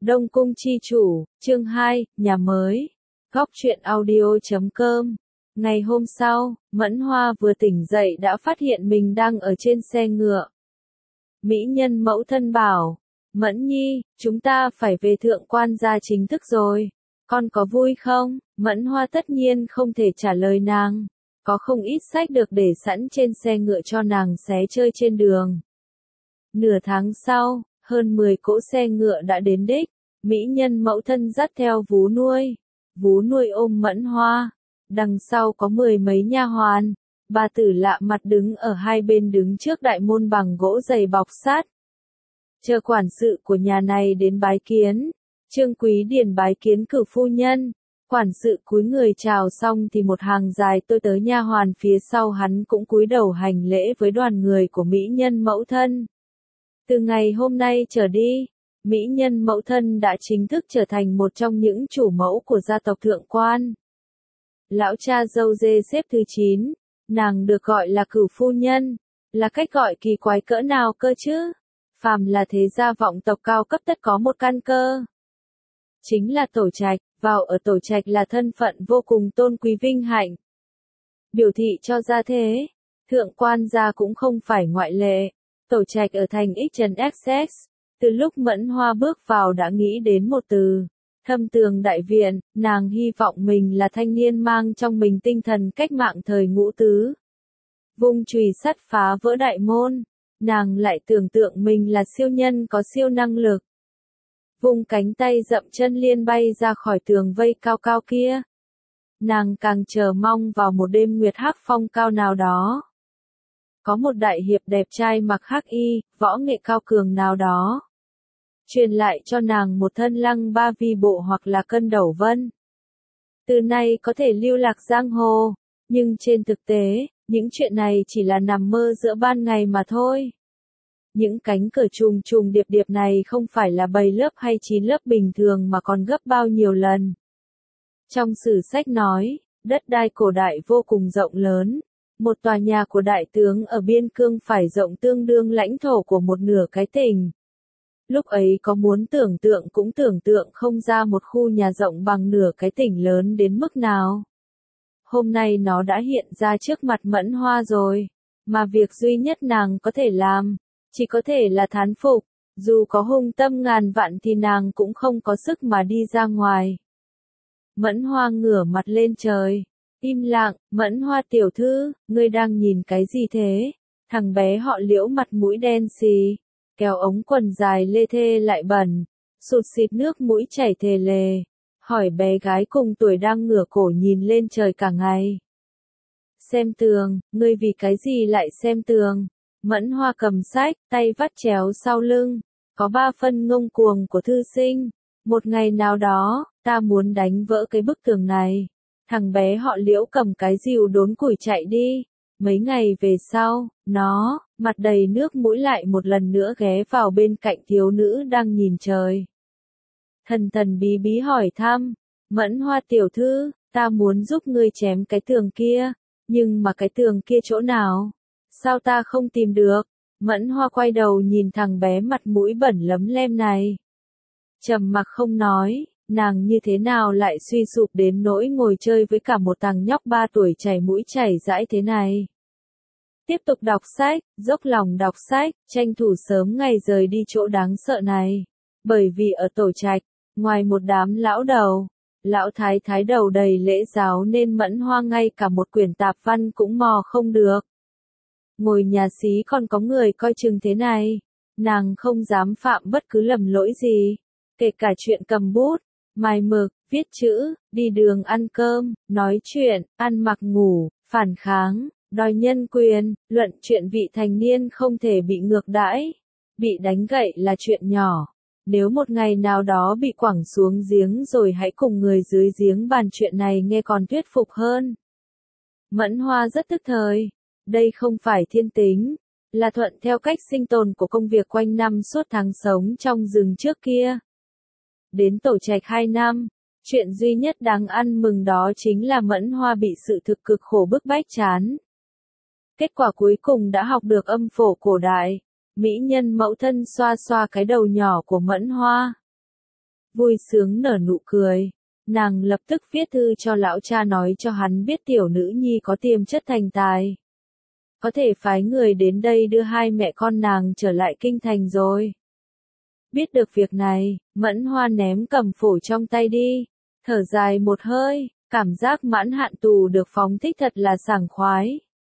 Đông Cung Chi Chủ, chương 2, nhà mới. Góc truyện audio.com. Ngày hôm sau, Mẫn Hoa vừa tỉnh dậy đã phát hiện mình đang ở trên xe ngựa. Mỹ nhân mẫu thân bảo, Mẫn Nhi, chúng ta phải về thượng quan gia chính thức rồi. Con có vui không? Mẫn Hoa tất nhiên không thể trả lời nàng. Có không ít sách được để sẵn trên xe ngựa cho nàng xé chơi trên đường. Nửa tháng sau, hơn 10 cỗ xe ngựa đã đến đích. Mỹ nhân mẫu thân dắt theo vú nuôi. Vú nuôi ôm Mẫn Hoa. Đằng sau có 10 mấy nha hoàn. Bà tử lạ mặt đứng ở hai bên đứng trước đại môn bằng gỗ dày bọc sắt. Chờ quản sự của nhà này đến bái kiến. Trương Quý Điền bái kiến cửu phu nhân. Quản sự cúi người chào xong thì một hàng dài tôi tới nha hoàn phía sau hắn cũng cúi đầu hành lễ với đoàn người của mỹ nhân mẫu thân. Từ ngày hôm nay trở đi, mỹ nhân mẫu thân đã chính thức trở thành một trong những chủ mẫu của gia tộc Thượng Quan. Lão cha dâu dê xếp thứ 9, nàng được gọi là cửu phu nhân, là cách gọi kỳ quái cỡ nào cơ chứ? Phàm là thế gia vọng tộc cao cấp tất có một căn cơ. Chính là tổ trạch, vào ở tổ trạch là thân phận vô cùng tôn quý vinh hạnh. Biểu thị cho ra thế, Thượng Quan gia cũng không phải ngoại lệ. Tổ trạch ở thành XXX, từ lúc Mẫn Hoa bước vào đã nghĩ đến một từ, thâm tường đại viện, nàng hy vọng mình là thanh niên mang trong mình tinh thần cách mạng thời Ngũ Tứ. Vung chùy sắt phá vỡ đại môn, nàng lại tưởng tượng mình là siêu nhân có siêu năng lực. Vung cánh tay dậm chân liên bay ra khỏi tường vây cao cao kia. Nàng càng chờ mong vào một đêm nguyệt hắc phong cao nào đó. Có một đại hiệp đẹp trai mặc hắc y, võ nghệ cao cường nào đó. Truyền lại cho nàng một thân lăng ba vi bộ hoặc là cân đẩu vân. Từ nay có thể lưu lạc giang hồ, nhưng trên thực tế, những chuyện này chỉ là nằm mơ giữa ban ngày mà thôi. Những cánh cửa trùng trùng điệp điệp này không phải là 7 lớp hay 9 lớp bình thường mà còn gấp bao nhiêu lần. Trong sử sách nói, đất đai cổ đại vô cùng rộng lớn. Một tòa nhà của đại tướng ở biên cương phải rộng tương đương lãnh thổ của một nửa cái tỉnh. Lúc ấy có muốn tưởng tượng cũng tưởng tượng không ra một khu nhà rộng bằng nửa cái tỉnh lớn đến mức nào. Hôm nay nó đã hiện ra trước mặt Mẫn Hoa rồi, mà việc duy nhất nàng có thể làm, chỉ có thể là thán phục, dù có hung tâm ngàn vạn thì nàng cũng không có sức mà đi ra ngoài. Mẫn Hoa ngửa mặt lên trời. Im lặng, Mẫn Hoa tiểu thư, ngươi đang nhìn cái gì thế? Thằng bé họ Liễu mặt mũi đen xì, kéo ống quần dài lê thê lại bẩn, sụt xịt nước mũi chảy thề lề, hỏi bé gái cùng tuổi đang ngửa cổ nhìn lên trời cả ngày. Xem tường, ngươi vì cái gì lại xem tường? Mẫn Hoa cầm sách, tay vắt chéo sau lưng, có 3 phân ngông cuồng của thư sinh. Một ngày nào đó, ta muốn đánh vỡ cái bức tường này. Thằng bé họ Liễu cầm cái rìu đốn củi chạy đi. Mấy ngày về sau, nó, mặt đầy nước mũi lại một lần nữa ghé vào bên cạnh thiếu nữ đang nhìn trời. Thần thần bí bí hỏi thăm, Mẫn Hoa tiểu thư, ta muốn giúp ngươi chém cái tường kia, nhưng mà cái tường kia chỗ nào? Sao ta không tìm được? Mẫn Hoa quay đầu nhìn thằng bé mặt mũi bẩn lấm lem này. Trầm mặc không nói. Nàng như thế nào lại suy sụp đến nỗi ngồi chơi với cả một thằng nhóc 3 tuổi chảy mũi chảy dãi thế này. Tiếp tục đọc sách, dốc lòng đọc sách, tranh thủ sớm ngày rời đi chỗ đáng sợ này. Bởi vì ở tổ trạch, ngoài một đám lão đầu, lão thái thái đầu đầy lễ giáo nên Mẫn Hoa ngay cả một quyển tạp văn cũng mò không được. Ngồi nhà xí còn có người coi chừng thế này, nàng không dám phạm bất cứ lầm lỗi gì, kể cả chuyện cầm bút, mài mực, viết chữ, đi đường ăn cơm, nói chuyện, ăn mặc ngủ, phản kháng, đòi nhân quyền, luận chuyện vị thành niên không thể bị ngược đãi. Bị đánh gậy là chuyện nhỏ. Nếu một ngày nào đó bị quẳng xuống giếng rồi hãy cùng người dưới giếng bàn chuyện này nghe còn thuyết phục hơn. Mẫn Hoa rất tức thời. Đây không phải thiên tính, là thuận theo cách sinh tồn của công việc quanh năm suốt tháng sống trong rừng trước kia. Đến tổ trạch 2 năm, chuyện duy nhất đáng ăn mừng đó chính là Mẫn Hoa bị sự thực cực khổ bức bách chán. Kết quả cuối cùng đã học được âm phổ cổ đại. Mỹ nhân mẫu thân xoa xoa cái đầu nhỏ của Mẫn Hoa. vui sướng nở nụ cười. Nàng lập tức viết thư cho lão cha nói cho hắn biết tiểu nữ nhi có tiềm chất thành tài. Có thể phái người đến đây đưa hai mẹ con nàng trở lại kinh thành rồi. Biết được việc này, Mẫn Hoa ném cầm phổ trong tay đi, thở dài một hơi, cảm giác mãn hạn tù được phóng thích thật là sảng khoái.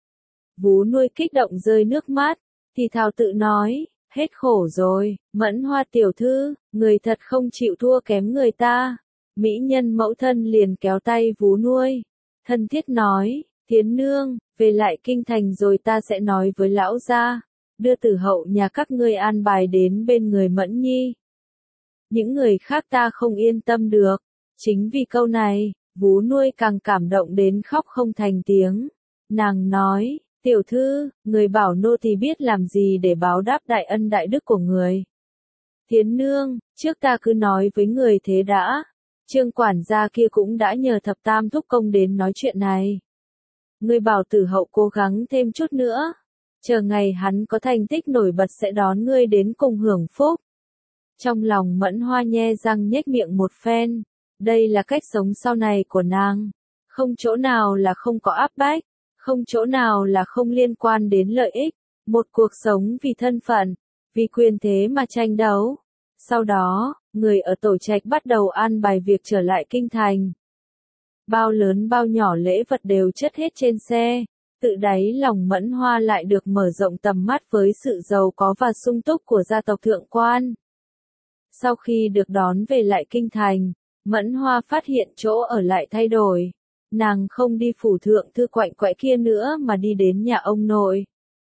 Vú nuôi kích động rơi nước mắt, thì thào tự nói, hết khổ rồi, Mẫn Hoa tiểu thư, người thật không chịu thua kém người ta. Mỹ nhân mẫu thân liền kéo tay vú nuôi, thân thiết nói, Thiến nương, về lại kinh thành rồi ta sẽ nói với lão gia, đưa tử hậu nhà các ngươi an bài đến bên người Mẫn nhi. Những người khác ta không yên tâm được, chính vì câu này, vú nuôi càng cảm động đến khóc không thành tiếng. Nàng nói, tiểu thư, người bảo nô thì biết làm gì để báo đáp đại ân đại đức của người. Thiến nương, trước ta cứ nói với người thế đã. Trương quản gia kia cũng đã nhờ thập tam thúc công đến nói chuyện này. Ngươi bảo tử hậu cố gắng thêm chút nữa. Chờ ngày hắn có thành tích nổi bật sẽ đón ngươi đến cùng hưởng phúc. Trong lòng Mẫn Hoa nhe răng nhếch miệng một phen. Đây là cách sống sau này của nàng. Không chỗ nào là không có áp bách. Không chỗ nào là không liên quan đến lợi ích. Một cuộc sống vì thân phận, vì quyền thế mà tranh đấu. Sau đó, người ở tổ trạch bắt đầu an bài việc trở lại kinh thành. Bao lớn bao nhỏ lễ vật đều chất hết trên xe, tự đáy lòng Mẫn Hoa lại được mở rộng tầm mắt với sự giàu có và sung túc của gia tộc thượng quan. Sau khi được đón về lại kinh thành, Mẫn Hoa phát hiện chỗ ở lại thay đổi. Nàng không đi phủ thượng thư quạnh quẽ kia nữa mà đi đến nhà ông nội.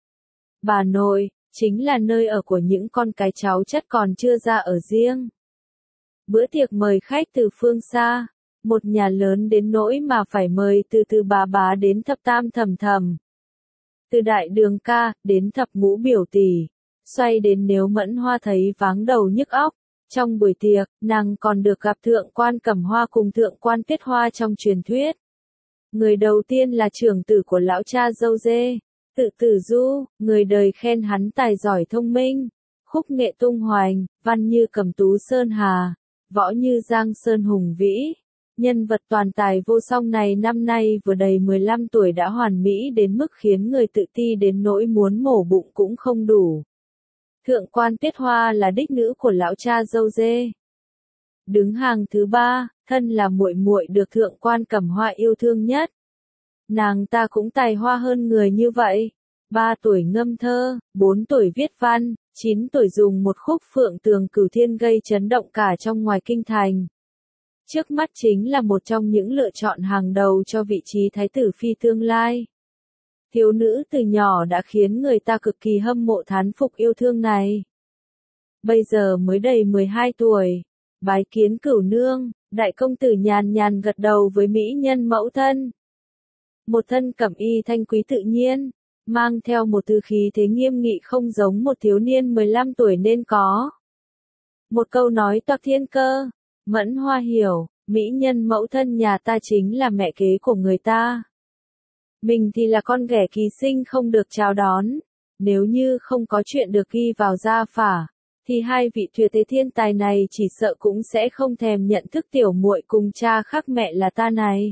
Bà nội, chính là nơi ở của những con cái cháu chất còn chưa ra ở riêng. Bữa tiệc mời khách từ phương xa, một nhà lớn đến nỗi mà phải mời từ bà bá đến thập tam thầm thầm. Từ đại đường ca, đến thập ngũ biểu tỷ, xoay đến nếu Mẫn Hoa thấy váng đầu nhức óc. Trong buổi tiệc, nàng còn được gặp thượng quan Cẩm Hoa cùng thượng quan Tuyết Hoa trong truyền thuyết. Người đầu tiên là trưởng tử của lão cha dâu dê, Tự Tử Du, người đời khen hắn tài giỏi thông minh, khúc nghệ tung hoành, văn như Cẩm Tú Sơn Hà, võ như Giang Sơn hùng vĩ. Nhân vật toàn tài vô song này năm nay vừa đầy 15 tuổi đã hoàn mỹ đến mức khiến người tự ti đến nỗi muốn mổ bụng cũng không đủ. Thượng quan Tuyết Hoa là đích nữ của lão cha dâu dê. Đứng hàng thứ ba, thân là muội muội được thượng quan Cẩm Hoa yêu thương nhất. Nàng ta cũng tài hoa hơn người như vậy. 3 tuổi ngâm thơ, 4 tuổi viết văn, 9 tuổi dùng một khúc Phượng Tường Cửu Thiên gây chấn động cả trong ngoài kinh thành. Trước mắt chính là một trong những lựa chọn hàng đầu cho vị trí thái tử phi tương lai. Thiếu nữ từ nhỏ đã khiến người ta cực kỳ hâm mộ thán phục yêu thương này. Bây giờ mới đầy 12 tuổi, bái kiến cửu nương, đại công tử nhàn nhàn gật đầu với mỹ nhân mẫu thân. Một thân cẩm y thanh quý tự nhiên, mang theo một tư khí thế nghiêm nghị không giống một thiếu niên 15 tuổi nên có. Một câu nói toạc thiên cơ, Mẫn Hoa hiểu, mỹ nhân mẫu thân nhà ta chính là mẹ kế của người ta. Mình thì là con ghẻ kỳ sinh không được chào đón. Nếu như không có chuyện được ghi vào gia phả, thì hai vị tuyệt thế thiên tài này chỉ sợ cũng sẽ không thèm nhận thức tiểu muội cùng cha khác mẹ là ta này.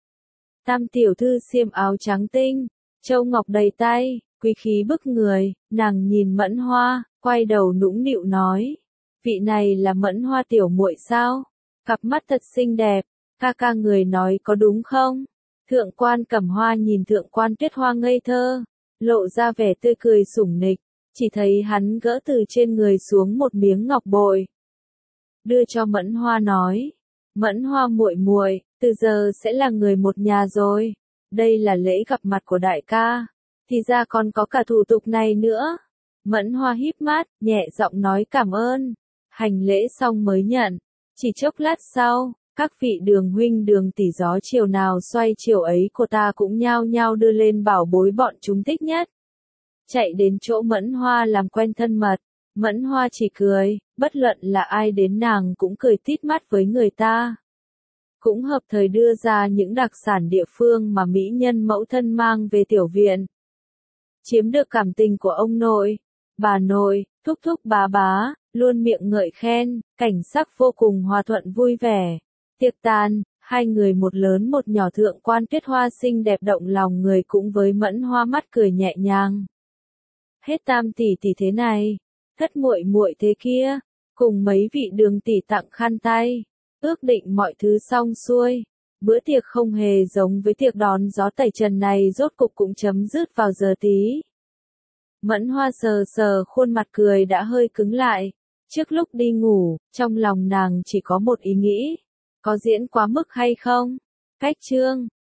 Tam tiểu thư xiêm áo trắng tinh, châu ngọc đầy tay, quý khí bức người, nàng nhìn Mẫn Hoa, quay đầu nũng nịu nói, vị này là Mẫn Hoa tiểu muội sao? Cặp mắt thật xinh đẹp, ca người nói có đúng không? Thượng quan Cẩm Hoa nhìn thượng quan Tuyết Hoa ngây thơ, lộ ra vẻ tươi cười sủng nịch, chỉ thấy hắn gỡ từ trên người xuống một miếng ngọc bội, đưa cho Mẫn Hoa nói, Mẫn Hoa muội muội, từ giờ sẽ là người một nhà rồi, đây là lễ gặp mặt của đại ca, thì ra còn có cả thủ tục này nữa. Mẫn Hoa híp mắt, nhẹ giọng nói cảm ơn, hành lễ xong mới nhận, chỉ chốc lát sau, các vị đường huynh đường tỷ gió chiều nào xoay chiều ấy của ta cũng nhao nhao đưa lên bảo bối bọn chúng thích nhất. Chạy đến chỗ Mẫn Hoa làm quen thân mật, Mẫn Hoa chỉ cười, bất luận là ai đến nàng cũng cười tít mắt với người ta. Cũng hợp thời đưa ra những đặc sản địa phương mà mỹ nhân mẫu thân mang về tiểu viện. Chiếm được cảm tình của ông nội, bà nội, thúc thúc bá bá, luôn miệng ngợi khen, cảnh sắc vô cùng hòa thuận vui vẻ. Tiệc tàn, hai người một lớn một nhỏ thượng quan Tuyết Hoa xinh đẹp động lòng người cũng với Mẫn Hoa mắt cười nhẹ nhàng. Hết Tam tỷ tỷ thế này, Thất muội muội thế kia, cùng mấy vị Đường tỷ tặng khăn tay, ước định mọi thứ xong xuôi. Bữa tiệc không hề giống với tiệc đón gió tẩy trần này rốt cục cũng chấm dứt vào giờ tí. Mẫn Hoa sờ sờ khuôn mặt cười đã hơi cứng lại. Trước lúc đi ngủ, trong lòng nàng chỉ có một ý nghĩ. Có diễn quá mức hay không? Cách chương